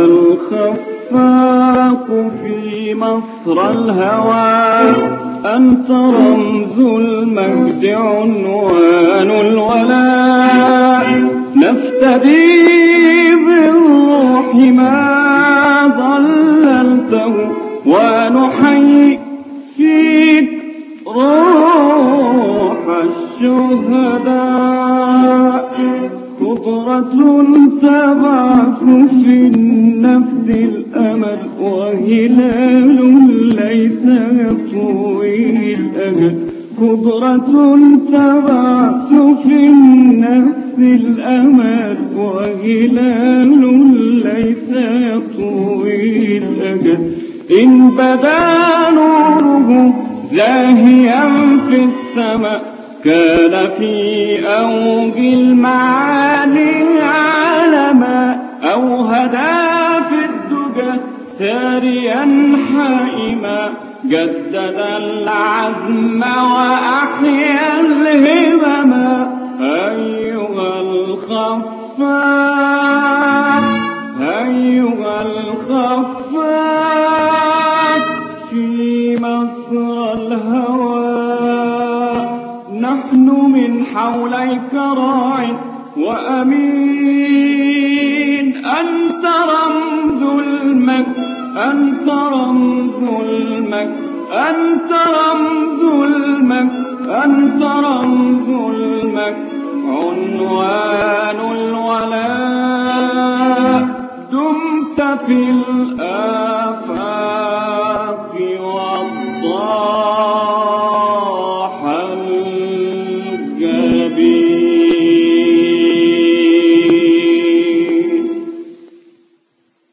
الخفاق في مصر الهوى، أنت رمز المجد عنوان الولاء، نفتدي بالروح ما ضللته، ونحيي فيك روح الشهداء. قدرة تبعث في النفس الأمل، وهلال ليس يطوي الأجل. قدرة تبعث في النفس الأمل، وهلال ليس يطوي الأجل. إن بدا نوره زاهيا في السماء، كان في أوج المعاني علما، أو هدى في الدجى ساريا حائما، جدد العزم وأحيا الهمم. أيها الخفاق، أيها الخفاق في مصر الهوى، نحن من حوليك راع وأمين. أنت رمز المجد، أنت رمز المجد، أنت رمز المجد، أنت رمز المجد، عنوان الولاء. دمت في الآفاق